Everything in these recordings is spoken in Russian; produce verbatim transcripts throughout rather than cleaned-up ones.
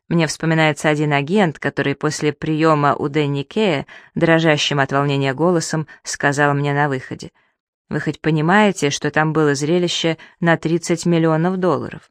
Мне вспоминается один агент, который после приема у Дэнни Кея, дрожащим от волнения голосом, сказал мне на выходе: «Вы хоть понимаете, что там было зрелище на тридцать миллионов долларов?»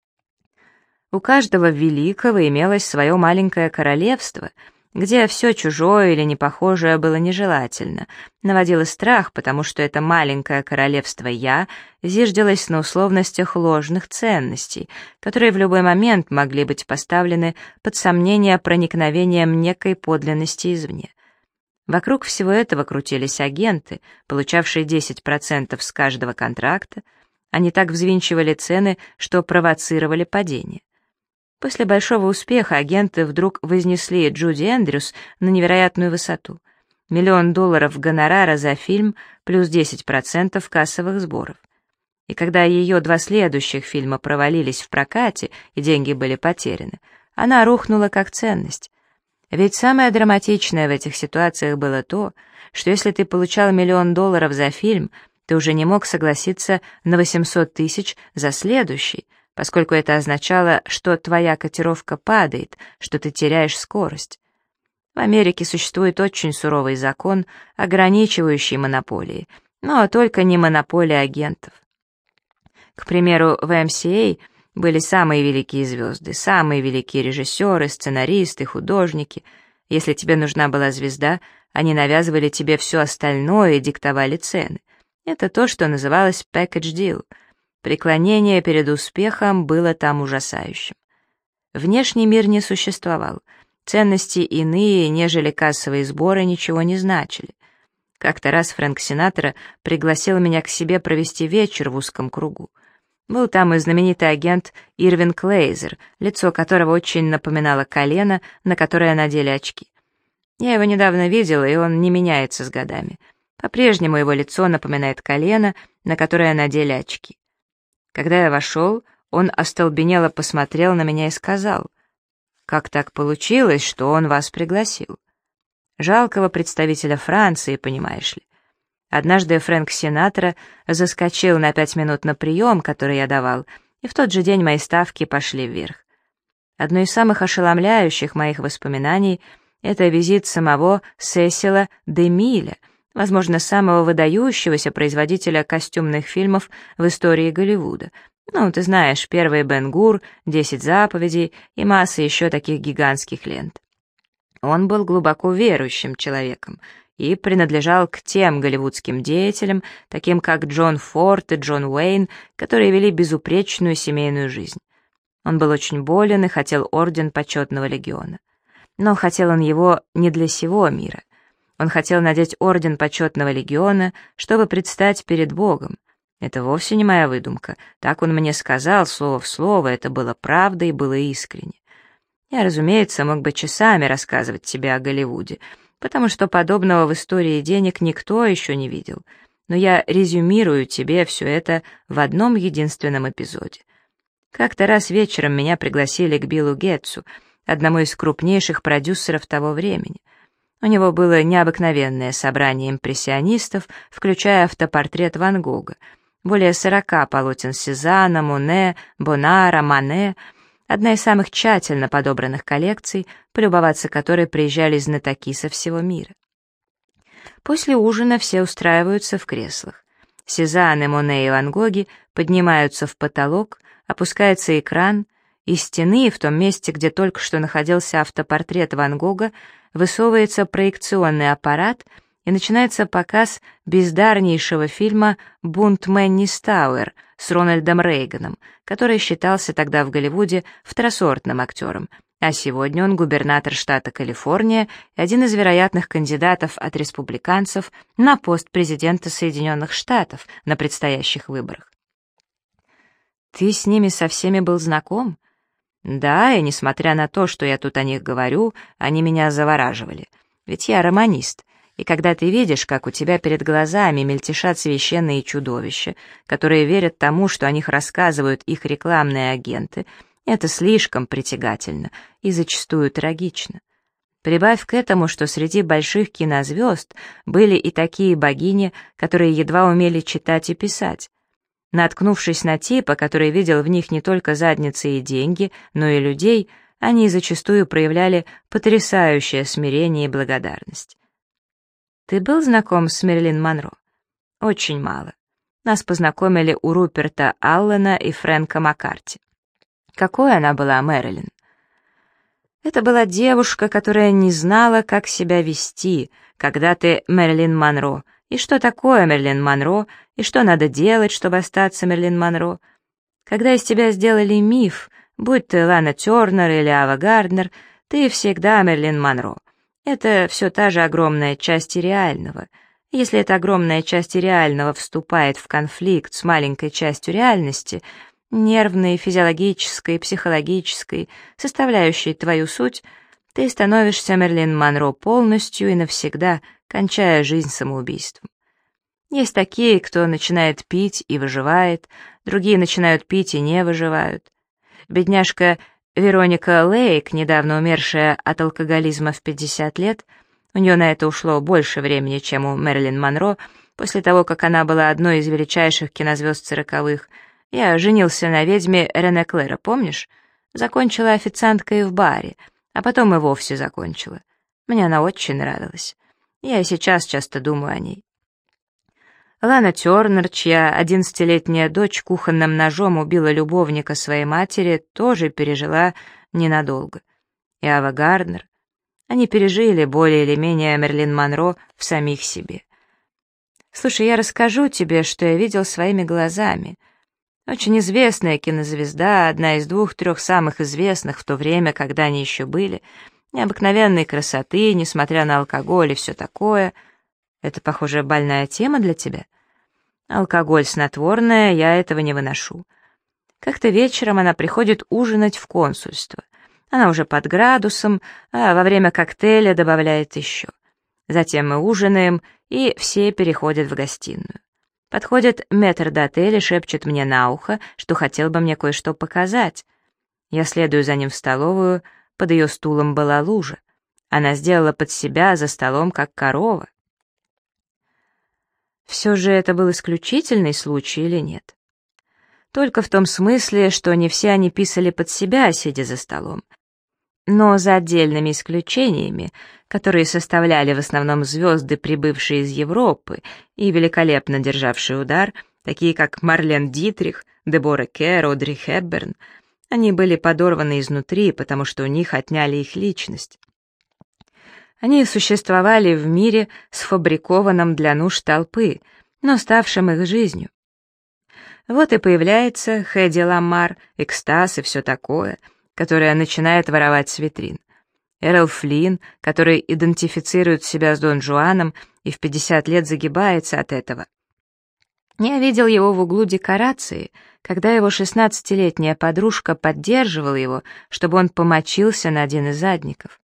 У каждого великого имелось свое маленькое королевство, где все чужое или непохожее было нежелательно, наводило страх, потому что это маленькое королевство «я» зиждилось на условностях ложных ценностей, которые в любой момент могли быть поставлены под сомнение проникновением некой подлинности извне. Вокруг всего этого крутились агенты, получавшие десять процентов с каждого контракта. Они так взвинчивали цены, что провоцировали падение. После большого успеха агенты вдруг вознесли Джуди Эндрюс на невероятную высоту. Миллион долларов гонорара за фильм плюс десять процентов кассовых сборов. И когда ее два следующих фильма провалились в прокате и деньги были потеряны, она рухнула как ценность. Ведь самое драматичное в этих ситуациях было то, что если ты получал миллион долларов за фильм, ты уже не мог согласиться на восемьсот тысяч за следующий, поскольку это означало, что твоя котировка падает, что ты теряешь скорость. В Америке существует очень суровый закон, ограничивающий монополии, но только не монополия агентов. К примеру, в эм си эй были самые великие звезды, самые великие режиссеры, сценаристы, художники. Если тебе нужна была звезда, они навязывали тебе все остальное и диктовали цены. Это то, что называлось package deal. Преклонение перед успехом было там ужасающим. Внешний мир не существовал. Ценности иные, нежели кассовые сборы, ничего не значили. Как-то раз Фрэнк Синатра пригласил меня к себе провести вечер в узком кругу. Был там и знаменитый агент Ирвин Клейзер, лицо которого очень напоминало колено, на которое надели очки. Я его недавно видела, и он не меняется с годами. По-прежнему его лицо напоминает колено, на которое надели очки. Когда я вошел, он остолбенело посмотрел на меня и сказал: «Как так получилось, что он вас пригласил? Жалкого представителя Франции, понимаешь ли». Однажды Фрэнк Синатра заскочил на пять минут на прием, который я давал, и в тот же день мои ставки пошли вверх. Одно из самых ошеломляющих моих воспоминаний — это визит самого Сесила де Миля, возможно, самого выдающегося производителя костюмных фильмов в истории Голливуда. Ну, ты знаешь, первый Бен-Гур, «Десять заповедей» и масса еще таких гигантских лент. Он был глубоко верующим человеком и принадлежал к тем голливудским деятелям, таким как Джон Форд и Джон Уэйн, которые вели безупречную семейную жизнь. Он был очень болен и хотел орден почетного легиона. Но хотел он его не для сего мира. Он хотел надеть орден почетного легиона, чтобы предстать перед Богом. Это вовсе не моя выдумка. Так он мне сказал, слово в слово, это было правдой и было искренне. Я, разумеется, мог бы часами рассказывать тебе о Голливуде, потому что подобного в истории денег никто еще не видел. Но я резюмирую тебе все это в одном единственном эпизоде. Как-то раз вечером меня пригласили к Биллу Гетцу, одному из крупнейших продюсеров того времени. У него было необыкновенное собрание импрессионистов, включая автопортрет Ван Гога, более сорока полотен Сезанна, Моне, Бонара, Мане, одна из самых тщательно подобранных коллекций, полюбоваться которой приезжали знатоки со всего мира. После ужина все устраиваются в креслах. Сезанн, Моне и Ван Гоги поднимаются в потолок, опускается экран, из стены, в том месте, где только что находился автопортрет Ван Гога, высовывается проекционный аппарат, и начинается показ бездарнейшего фильма «Бунт Мэнни Стауэр» с Рональдом Рейганом, который считался тогда в Голливуде второсортным актером, а сегодня он губернатор штата Калифорния и один из вероятных кандидатов от республиканцев на пост президента Соединенных Штатов на предстоящих выборах. «Ты с ними со всеми был знаком?» «Да, и несмотря на то, что я тут о них говорю, они меня завораживали. Ведь я романист, и когда ты видишь, как у тебя перед глазами мельтешат священные чудовища, которые верят тому, что о них рассказывают их рекламные агенты, это слишком притягательно и зачастую трагично. Прибавь к этому, что среди больших кинозвезд были и такие богини, которые едва умели читать и писать. Наткнувшись на типа, который видел в них не только задницы и деньги, но и людей, они зачастую проявляли потрясающее смирение и благодарность. Ты был знаком с Мэрилин Монро? Очень мало. Нас познакомили у Руперта Аллена и Фрэнка Маккарти. Какой она была, Мэрилин? Это была девушка, которая не знала, как себя вести, когда ты Мэрилин Монро, и что такое Мэрилин Монро, и что надо делать, чтобы остаться Мэрилин Монро. Когда из тебя сделали миф, будь ты Лана Тернер или Ава Гарднер, ты всегда Мэрилин Монро. Это все та же огромная часть реального. Если эта огромная часть реального вступает в конфликт с маленькой частью реальности, нервной, физиологической, психологической, составляющей твою суть, ты становишься Мэрилин Монро полностью и навсегда, кончая жизнь самоубийством. Есть такие, кто начинает пить и выживает, другие начинают пить и не выживают. Бедняжка Вероника Лейк, недавно умершая от алкоголизма в пятьдесят лет, у нее на это ушло больше времени, чем у Мэрилин Монро, после того, как она была одной из величайших кинозвезд сороковых. Я женился на ведьме Рене Клэра, помнишь? Закончила официанткой в баре, а потом и вовсе закончила. Мне она очень нравилась. Я и сейчас часто думаю о ней. Лана Тернер, чья одиннадцатилетняя дочь кухонным ножом убила любовника своей матери, тоже пережила ненадолго. И Ава Гарднер. Они пережили более или менее Мэрилин Монро в самих себе. Слушай, я расскажу тебе, что я видел своими глазами. Очень известная кинозвезда, одна из двух-трех самых известных в то время, когда они еще были, необыкновенной красоты, несмотря на алкоголь и все такое. Это, похоже, больная тема для тебя? Алкоголь снотворное, я этого не выношу. Как-то вечером она приходит ужинать в консульство. Она уже под градусом, а во время коктейля добавляет еще. Затем мы ужинаем, и все переходят в гостиную. Подходит метрдотель и шепчет мне на ухо, что хотел бы мне кое-что показать. Я следую за ним в столовую, под ее стулом была лужа. Она сделала под себя за столом, как корова. Все же это был исключительный случай или нет? Только в том смысле, что не все они писали под себя, сидя за столом. Но за отдельными исключениями, которые составляли в основном звезды, прибывшие из Европы и великолепно державшие удар, такие как Марлен Дитрих, Дебора Керр, Одри Хепберн, они были подорваны изнутри, потому что у них отняли их личность. Они существовали в мире, сфабрикованном для нужд толпы, но ставшем их жизнью. Вот и появляется Хэдди Ламар, экстаз и все такое, которое начинает воровать с витрин. Эрл Флинн, который идентифицирует себя с Дон Жуаном и в пятьдесят лет загибается от этого. Я видел его в углу декорации, когда его шестнадцатилетняя подружка поддерживала его, чтобы он помочился на один из задников.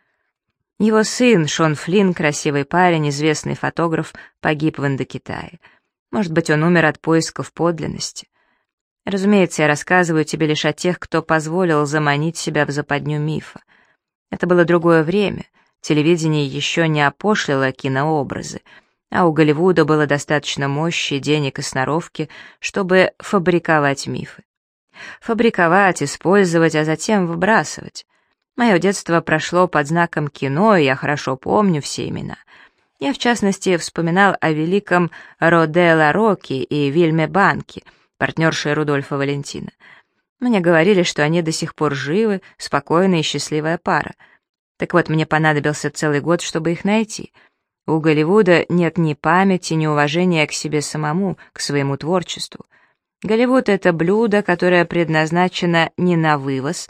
Его сын, Шон Флинн, красивый парень, известный фотограф, погиб в Индокитае. Может быть, он умер от поисков подлинности. Разумеется, я рассказываю тебе лишь о тех, кто позволил заманить себя в западню мифа. Это было другое время, телевидение еще не опошлило кинообразы, а у Голливуда было достаточно мощи, денег и сноровки, чтобы фабриковать мифы. Фабриковать, использовать, а затем выбрасывать. Мое детство прошло под знаком кино, и я хорошо помню все имена. Я, в частности, вспоминал о великом Роде Ларокки и Вильме Банки, партнершей Рудольфа Валентина. Мне говорили, что они до сих пор живы, спокойная и счастливая пара. Так вот, мне понадобился целый год, чтобы их найти. У Голливуда нет ни памяти, ни уважения к себе самому, к своему творчеству. Голливуд — это блюдо, которое предназначено не на вывоз.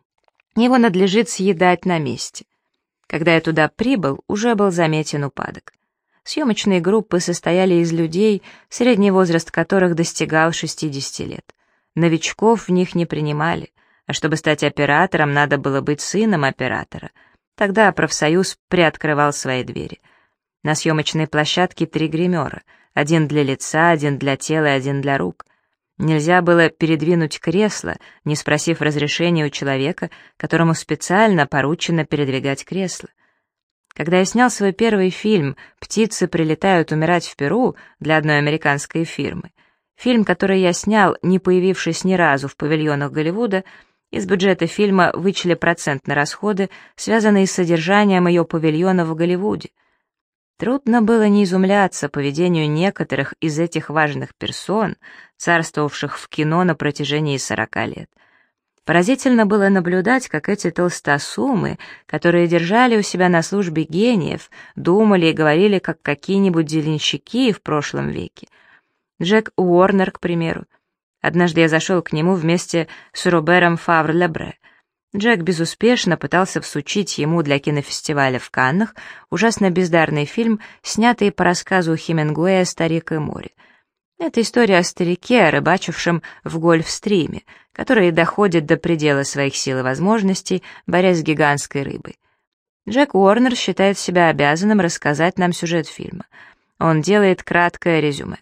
Его надлежит съедать на месте. Когда я туда прибыл, уже был заметен упадок. Съемочные группы состояли из людей, средний возраст которых достигал шестидесяти лет. Новичков в них не принимали, а чтобы стать оператором, надо было быть сыном оператора. Тогда профсоюз приоткрывал свои двери. На съемочной площадке три гримера, один для лица, один для тела и один для рук. Нельзя было передвинуть кресло, не спросив разрешения у человека, которому специально поручено передвигать кресло. Когда я снял свой первый фильм «Птицы прилетают умирать в Перу» для одной американской фирмы, фильм, который я снял, не появившись ни разу в павильонах Голливуда, Из бюджета фильма вычли процент на расходы, связанные с содержанием ее павильона в Голливуде. Трудно было не изумляться поведению некоторых из этих важных персон, царствовавших в кино на протяжении сорока лет. Поразительно было наблюдать, как эти толстосумы, которые держали у себя на службе гениев, думали и говорили, как какие-нибудь деленщики в прошлом веке. Джек Уорнер, к примеру. Однажды я зашел к нему вместе с Робером Фавр-Лебре. Джек безуспешно пытался всучить ему для кинофестиваля в Каннах ужасно бездарный фильм, снятый по рассказу Хемингуэя «Старик и море». Это история о старике, рыбачившем в Гольфстриме, который доходит до предела своих сил и возможностей, борясь с гигантской рыбой. Джек Уорнер считает себя обязанным рассказать нам сюжет фильма. Он делает краткое резюме.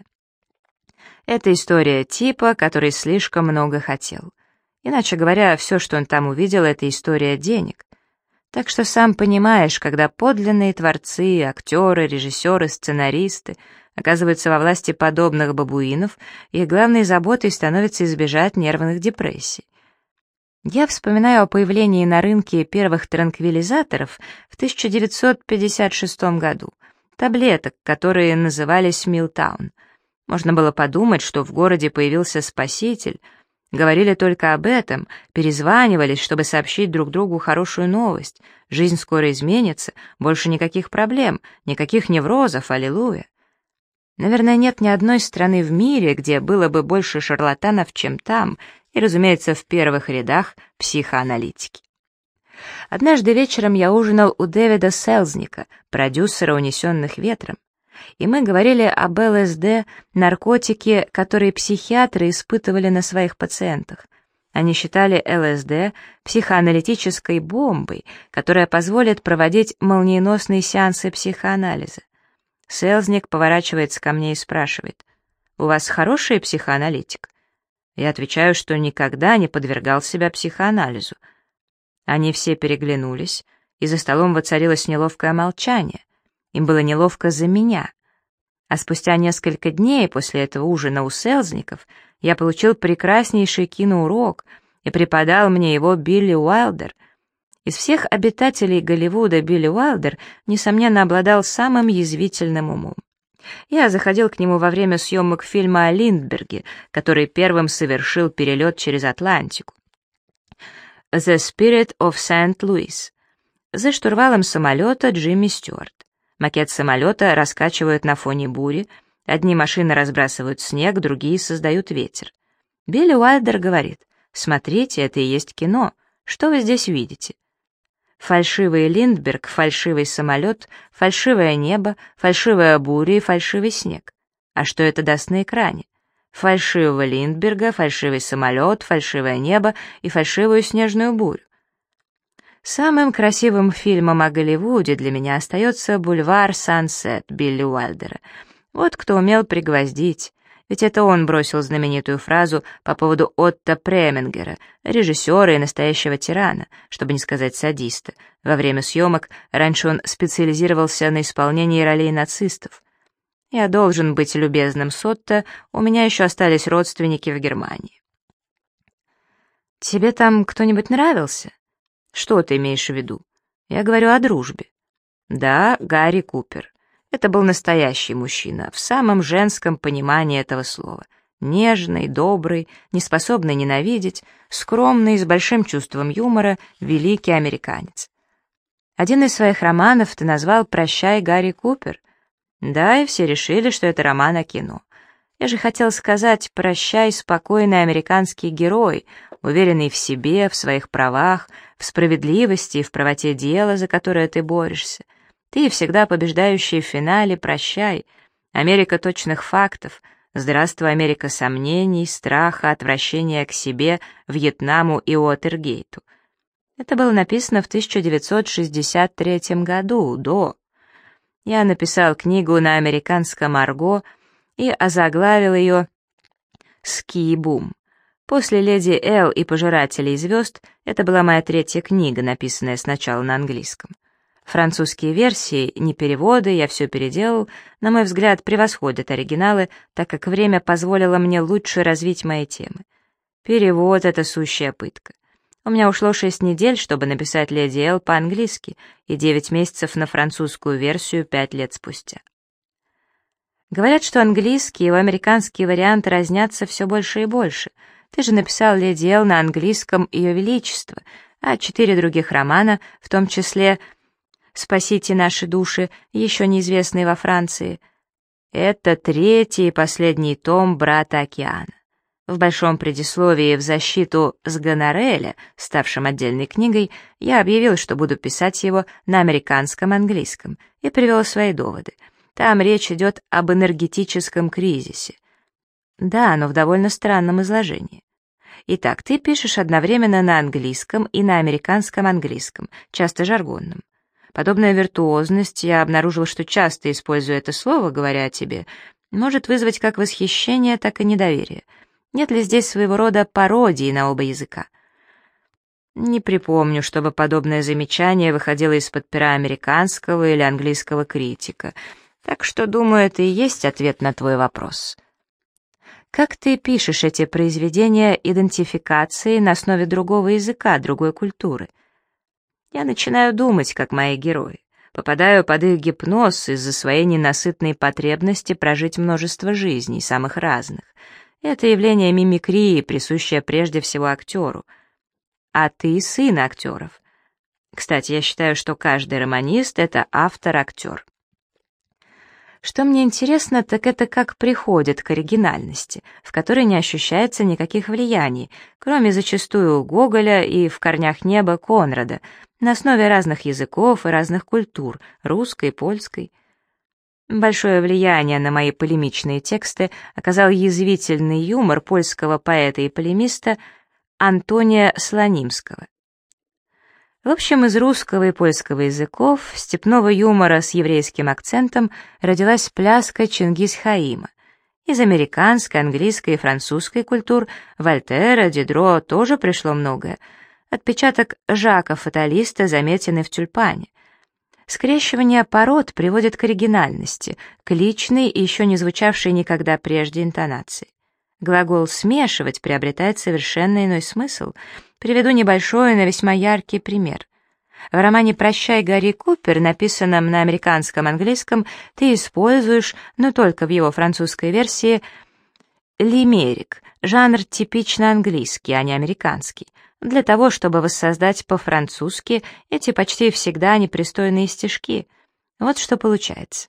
Это история типа, который слишком много хотел. Иначе говоря, все, что он там увидел, это история денег. Так что сам понимаешь, когда подлинные творцы, актеры, режиссеры, сценаристы оказываются во власти подобных бабуинов, их главной заботой становится избежать нервных депрессий. Я вспоминаю о появлении на рынке первых транквилизаторов в тысяча девятьсот пятьдесят шестом году, таблеток, которые назывались Милтаун. Можно было подумать, что в городе появился спаситель. Говорили только об этом, перезванивались, чтобы сообщить друг другу хорошую новость. Жизнь скоро изменится, больше никаких проблем, никаких неврозов, аллилуйя. Наверное, нет ни одной страны в мире, где было бы больше шарлатанов, чем там, и, разумеется, в первых рядах психоаналитики. Однажды вечером я ужинал у Дэвида Селзника, продюсера «Унесенных ветром», и мы говорили об ЛСД, наркотике, которые психиатры испытывали на своих пациентах. Они считали ЛСД психоаналитической бомбой, которая позволит проводить молниеносные сеансы психоанализа. Селзник поворачивается ко мне и спрашивает: «У вас хороший психоаналитик?» Я отвечаю, что никогда не подвергал себя психоанализу. Они все переглянулись, и за столом воцарилось неловкое молчание. Им было неловко за меня. А спустя несколько дней после этого ужина у Селзников я получил прекраснейший киноурок, и преподал мне его Билли Уайлдер. Из всех обитателей Голливуда Билли Уайлдер, несомненно, обладал самым язвительным умом. Я заходил к нему во время съемок фильма о Линдберге, который первым совершил перелет через Атлантику. «The Spirit of Saint-Louis». За штурвалом самолета Джимми Стюарт. Макет самолета раскачивают на фоне бури, одни машины разбрасывают снег, другие создают ветер. Билли Уайлдер говорит: «Смотрите, это и есть кино. Что вы здесь видите?» Фальшивый Линдберг, фальшивый самолет, фальшивое небо, фальшивая буря и фальшивый снег. А что это даст на экране? Фальшивого Линдберга, фальшивый самолет, фальшивое небо и фальшивую снежную бурю. Самым красивым фильмом о Голливуде для меня остается «Бульвар Сансет» Билли Уайлдера. Вот кто умел пригвоздить. Ведь это он бросил знаменитую фразу по поводу Отто Премингера, режиссера и настоящего тирана, чтобы не сказать садиста. Во время съемок раньше он специализировался на исполнении ролей нацистов. Я должен быть любезным с Отто, у меня еще остались родственники в Германии. «Тебе там кто-нибудь нравился?» «Что ты имеешь в виду?» «Я говорю о дружбе». «Да, Гарри Купер. Это был настоящий мужчина, в самом женском понимании этого слова. Нежный, добрый, неспособный ненавидеть, скромный, с большим чувством юмора, великий американец». Один из своих романов ты назвал «Прощай, Гарри Купер». Да, и все решили, что это роман о кино. Я же хотел сказать «Прощай, спокойный американский герой», уверенный в себе, в своих правах, в справедливости и в правоте дела, за которое ты борешься. Ты всегда побеждающий в финале, прощай. Америка точных фактов. Здравствуй, Америка сомнений, страха, отвращения к себе, Вьетнаму и Уотергейту. Это было написано в тысяча девятьсот шестьдесят третьем году, до. Я написал книгу на американском арго и озаглавил ее «Ски-бум». После «Леди Эл» и «Пожирателей звезд» это была моя третья книга, написанная сначала на английском. Французские версии, не переводы, я все переделал, на мой взгляд, превосходят оригиналы, так как время позволило мне лучше развить мои темы. Перевод — это сущая пытка. У меня ушло шесть недель, чтобы написать «Леди Эл» по-английски, и девять месяцев на французскую версию пять лет спустя. Говорят, что английский и его американский варианты разнятся все больше и больше. Ты же написал «Леди Эл» на английском «Ее Величество», а четыре других романа, в том числе «Спасите наши души», еще неизвестные во Франции, это третий и последний том «Брата океана». В большом предисловии в защиту с гонореля, ставшим отдельной книгой, я объявил, что буду писать его на американском английском, и привел свои доводы. Там речь идет об энергетическом кризисе. Да, но в довольно странном изложении. Итак, ты пишешь одновременно на английском и на американском английском, часто жаргонном. Подобная виртуозность, я обнаружил, что часто использую это слово, говоря о тебе, может вызвать как восхищение, так и недоверие. Нет ли здесь своего рода пародии на оба языка? Не припомню, чтобы подобное замечание выходило из-под пера американского или английского критика, так что, думаю, это и есть ответ на твой вопрос. Как ты пишешь эти произведения идентификации на основе другого языка, другой культуры? Я начинаю думать, как мои герои. Попадаю под их гипноз из-за своей ненасытной потребности прожить множество жизней, самых разных. Это явление мимикрии, присущее прежде всего актеру. А ты сын актеров. Кстати, я считаю, что каждый романист — это автор-актер. Что мне интересно, так это как приходит к оригинальности, в которой не ощущается никаких влияний, кроме зачастую Гоголя и «В корнях неба» Конрада, на основе разных языков и разных культур, русской, польской. Большое влияние на мои полемичные тексты оказал язвительный юмор польского поэта и полемиста Антония Слонимского. В общем, из русского и польского языков, степного юмора с еврейским акцентом родилась пляска Чингис-Хаима. Из американской, английской и французской культур Вольтера, Дидро тоже пришло многое. Отпечаток Жака-фаталиста заметен и в «Тюльпане». Скрещивание пород приводит к оригинальности, к личной и еще не звучавшей никогда прежде интонации. Глагол «смешивать» приобретает совершенно иной смысл. Приведу небольшой, но весьма яркий пример. В романе «Прощай, Гарри Купер», написанном на американском английском, ты используешь, но только в его французской версии, лимерик, жанр типично английский, а не американский, для того, чтобы воссоздать по-французски эти почти всегда непристойные стишки. Вот что получается.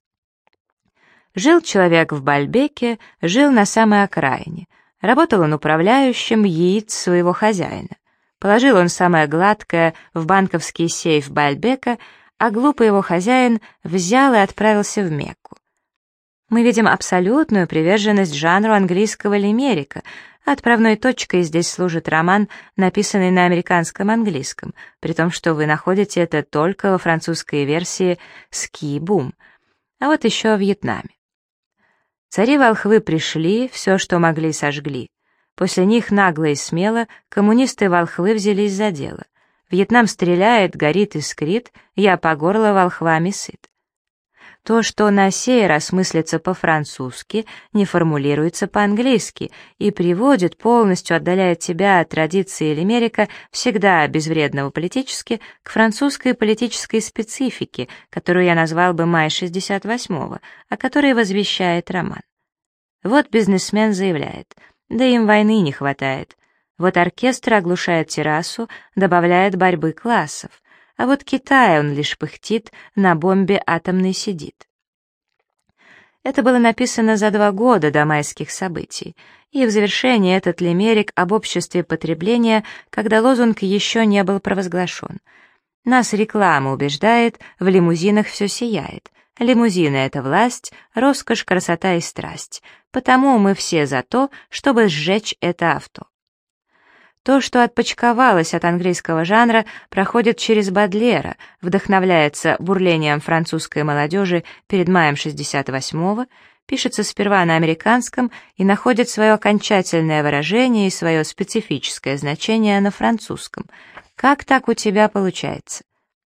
Жил человек в Бальбеке, жил на самой окраине. Работал он управляющим яиц своего хозяина. Положил он самое гладкое в банковский сейф Бальбека, а глупый его хозяин взял и отправился в Мекку. Мы видим абсолютную приверженность жанру английского лимерика. Отправной точкой здесь служит роман, написанный на американском английском, при том, что вы находите это только во французской версии «Ски-бум», а вот еще в Вьетнаме. Цари-волхвы пришли, все, что могли, сожгли. После них нагло и смело коммунисты-волхвы взялись за дело. Вьетнам стреляет, горит, искрит, я по горло волхвами сыт. То, что на сей раз мыслится по-французски, не формулируется по-английски и приводит, полностью отдаляет тебя от традиции лимерика, всегда безвредного политически, к французской политической специфике, которую я назвал бы «Май шестьдесят восьмого», о которой возвещает роман. Вот бизнесмен заявляет, да им войны не хватает. Вот оркестр оглушает террасу, добавляет борьбы классов. А вот Китай, он лишь пыхтит, на бомбе атомной сидит. Это было написано за два года до майских событий, и в завершении этот лимерик об обществе потребления, когда лозунг еще не был провозглашен. Нас реклама убеждает, в лимузинах все сияет. Лимузины — это власть, роскошь, красота и страсть. Потому мы все за то, чтобы сжечь это авто. То, что отпочковалось от английского жанра, проходит через Бодлера, вдохновляется бурлением французской молодежи перед маем шестьдесят восьмого, пишется сперва на американском и находит свое окончательное выражение и свое специфическое значение на французском. Как так у тебя получается?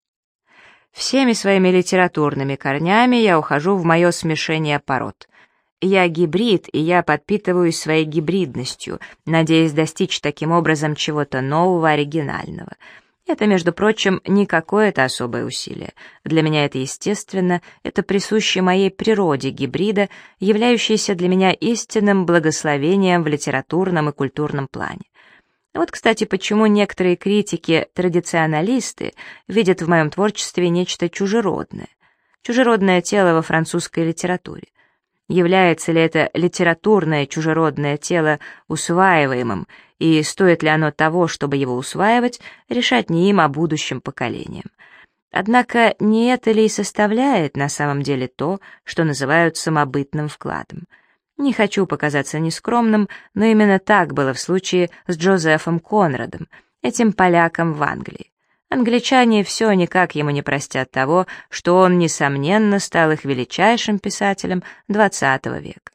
Всеми своими литературными корнями я ухожу в мое смешение пород. Я гибрид, и я подпитываюсь своей гибридностью, надеясь достичь таким образом чего-то нового, оригинального. Это, между прочим, не какое-то особое усилие. Для меня это естественно, это присуще моей природе гибрида, являющейся для меня истинным благословением в литературном и культурном плане. Вот, кстати, почему некоторые критики-традиционалисты видят в моем творчестве нечто чужеродное. Чужеродное тело во французской литературе. Является ли это литературное чужеродное тело усваиваемым, и стоит ли оно того, чтобы его усваивать, решать не им, а будущим поколениям. Однако не это ли и составляет на самом деле то, что называют самобытным вкладом? Не хочу показаться нескромным, но именно так было в случае с Джозефом Конрадом, этим поляком в Англии. Англичане все никак ему не простят того, что он, несомненно, стал их величайшим писателем двадцатого века.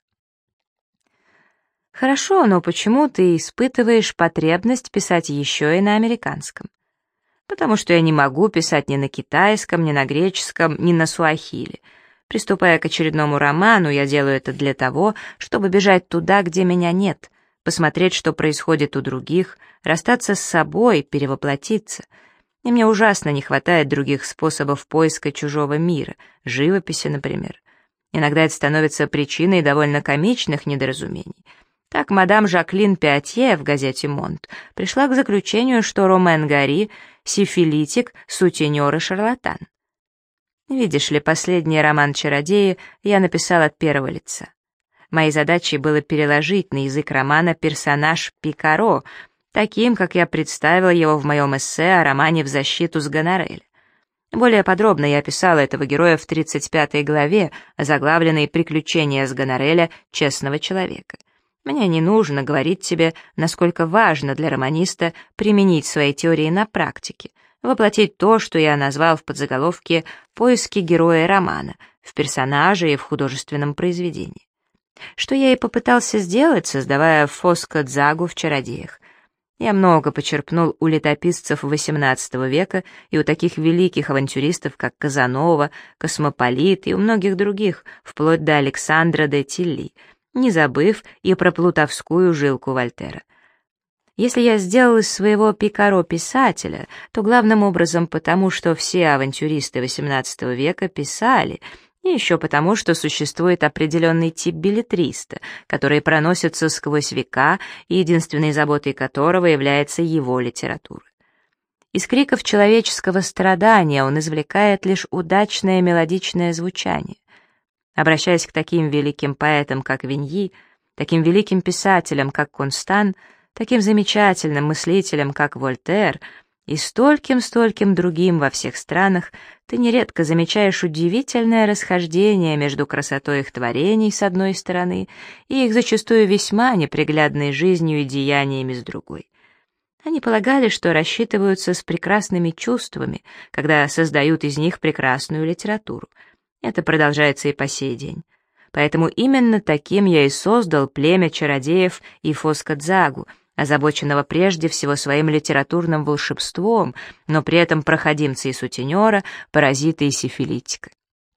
Хорошо, но почему ты испытываешь потребность писать еще и на американском? Потому что я не могу писать ни на китайском, ни на греческом, ни на суахили. Приступая к очередному роману, я делаю это для того, чтобы бежать туда, где меня нет, посмотреть, что происходит у других, расстаться с собой, перевоплотиться. И мне ужасно не хватает других способов поиска чужого мира, живописи, например. Иногда это становится причиной довольно комичных недоразумений. Так мадам Жаклин Пиатье в газете «Монт» пришла к заключению, что Ромен Гари — сифилитик, сутенер и шарлатан. Видишь ли, последний роман «Чародеи» я написал от первого лица. Моей задачей было переложить на язык романа персонаж Пикаро, таким, как я представила его в моем эссе о романе «В защиту с Гонореля». Более подробно я описала этого героя в тридцать пятой главе, озаглавленной «Приключения с Гонореля. Честного человека». Мне не нужно говорить тебе, насколько важно для романиста применить свои теории на практике, воплотить то, что я назвал в подзаголовке «Поиски героя романа», в персонаже и в художественном произведении. Что я и попытался сделать, создавая Фоско Дзагу в «Чародеях». Я много почерпнул у летописцев восемнадцатого века и у таких великих авантюристов, как Казанова, Космополит и у многих других, вплоть до Александра де Тилли, не забыв и про плутовскую жилку Вольтера. Если я сделал из своего Пикаро писателя, то главным образом потому, что все авантюристы восемнадцатого века писали, и еще потому, что существует определенный тип беллетриста, который проносится сквозь века и единственной заботой которого является его литература. Из криков человеческого страдания он извлекает лишь удачное мелодичное звучание. Обращаясь к таким великим поэтам, как Виньи, таким великим писателям, как Констан, таким замечательным мыслителям, как Вольтер, и стольким-стольким другим во всех странах, ты нередко замечаешь удивительное расхождение между красотой их творений с одной стороны и их зачастую весьма неприглядной жизнью и деяниями с другой. Они полагали, что рассчитываются с прекрасными чувствами, когда создают из них прекрасную литературу. Это продолжается и по сей день. Поэтому именно таким я и создал племя чародеев и Фоско Дзагу, озабоченного прежде всего своим литературным волшебством, но при этом проходимца и сутенера, паразита и сифилитика.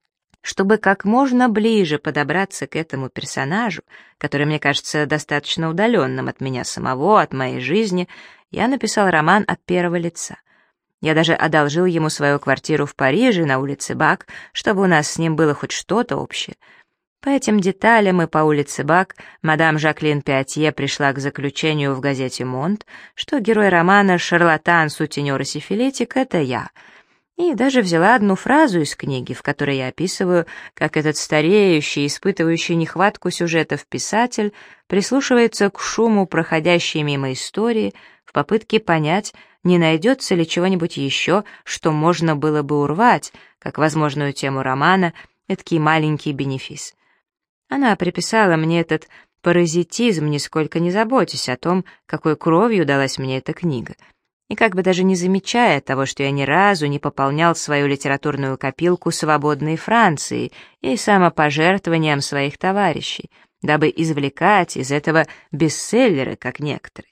Чтобы как можно ближе подобраться к этому персонажу, который мне кажется достаточно удаленным от меня самого, от моей жизни, я написал роман от первого лица. Я даже одолжил ему свою квартиру в Париже на улице Бак, чтобы у нас с ним было хоть что-то общее. По этим деталям и по улице Бак мадам Жаклин Пиатье пришла к заключению в газете «Монт», что герой романа «Шарлатан, сутенер и сифилитик» — это я. И даже взяла одну фразу из книги, в которой я описываю, как этот стареющий, испытывающий нехватку сюжетов писатель прислушивается к шуму проходящей мимо истории в попытке понять, не найдется ли чего-нибудь еще, что можно было бы урвать, как возможную тему романа, эдакий маленький бенефис. Она приписала мне этот паразитизм, нисколько не заботясь о том, какой кровью далась мне эта книга, и как бы даже не замечая того, что я ни разу не пополнял свою литературную копилку свободной Франции и самопожертвованием своих товарищей, дабы извлекать из этого бестселлеры, как некоторые.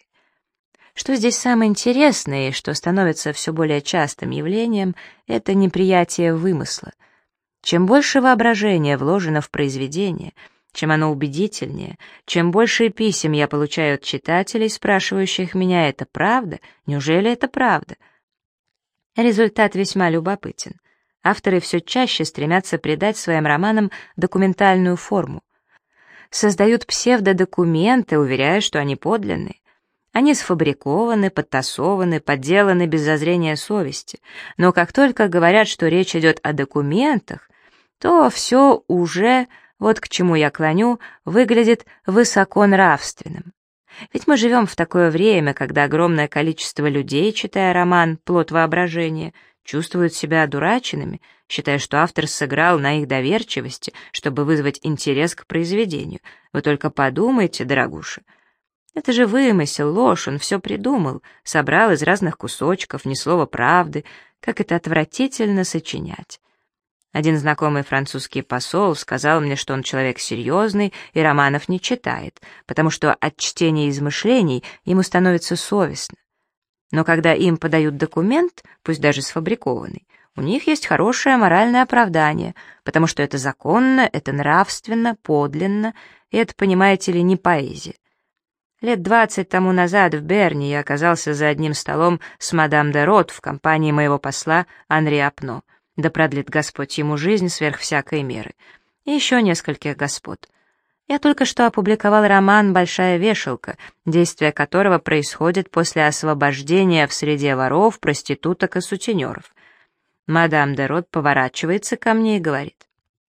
Что здесь самое интересное и что становится все более частым явлением, это неприятие вымысла. Чем больше воображения вложено в произведение, чем оно убедительнее, чем больше писем я получаю от читателей, спрашивающих меня, это правда? Неужели это правда? Результат весьма любопытен. Авторы все чаще стремятся придать своим романам документальную форму. Создают псевдодокументы, уверяя, что они подлинные. Они сфабрикованы, подтасованы, подделаны без зазрения совести. Но как только говорят, что речь идет о документах, то все уже, вот к чему я клоню, выглядит высоконравственным. Ведь мы живем в такое время, когда огромное количество людей, читая роман «Плод воображения», чувствуют себя одураченными, считая, что автор сыграл на их доверчивости, чтобы вызвать интерес к произведению. Вы только подумайте, дорогуша. Это же вымысел, ложь, он все придумал, собрал из разных кусочков, ни слова правды, как это отвратительно сочинять. Один знакомый французский посол сказал мне, что он человек серьезный и романов не читает, потому что от чтения измышлений ему становится совестно. Но когда им подают документ, пусть даже сфабрикованный, у них есть хорошее моральное оправдание, потому что это законно, это нравственно, подлинно, и это, понимаете ли, не поэзия. Лет двадцать тому назад в Берне я оказался за одним столом с мадам де Рот в компании моего посла Анри Апно, да продлит Господь ему жизнь сверх всякой меры, и еще нескольких господ. Я только что опубликовал роман «Большая вешалка», действие которого происходит после освобождения в среде воров, проституток и сутенеров. Мадам де Рот поворачивается ко мне и говорит: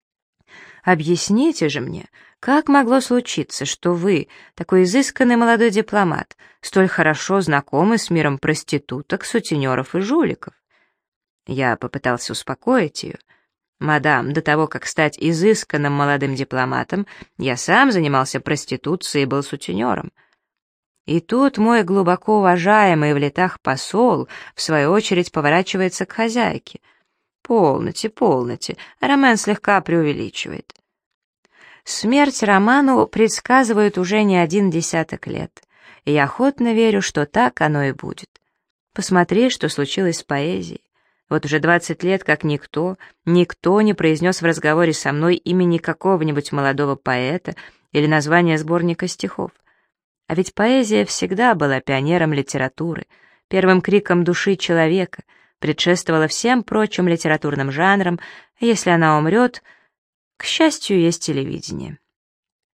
«Объясните же мне, как могло случиться, что вы, такой изысканный молодой дипломат, столь хорошо знакомы с миром проституток, сутенеров и жуликов?» Я попытался успокоить ее. «Мадам, до того, как стать изысканным молодым дипломатом, я сам занимался проституцией и был сутенером». И тут мой глубоко уважаемый в летах посол, в свою очередь, поворачивается к хозяйке. «Полноте, полноте, Ромен слегка преувеличивает». Смерть роману предсказывают уже не один десяток лет, и я охотно верю, что так оно и будет. Посмотри, что случилось с поэзией. Вот уже двадцать лет, как никто, никто не произнес в разговоре со мной имени какого-нибудь молодого поэта или название сборника стихов. А ведь поэзия всегда была пионером литературы, первым криком души человека, предшествовала всем прочим литературным жанрам, а если она умрет, к счастью, есть телевидение.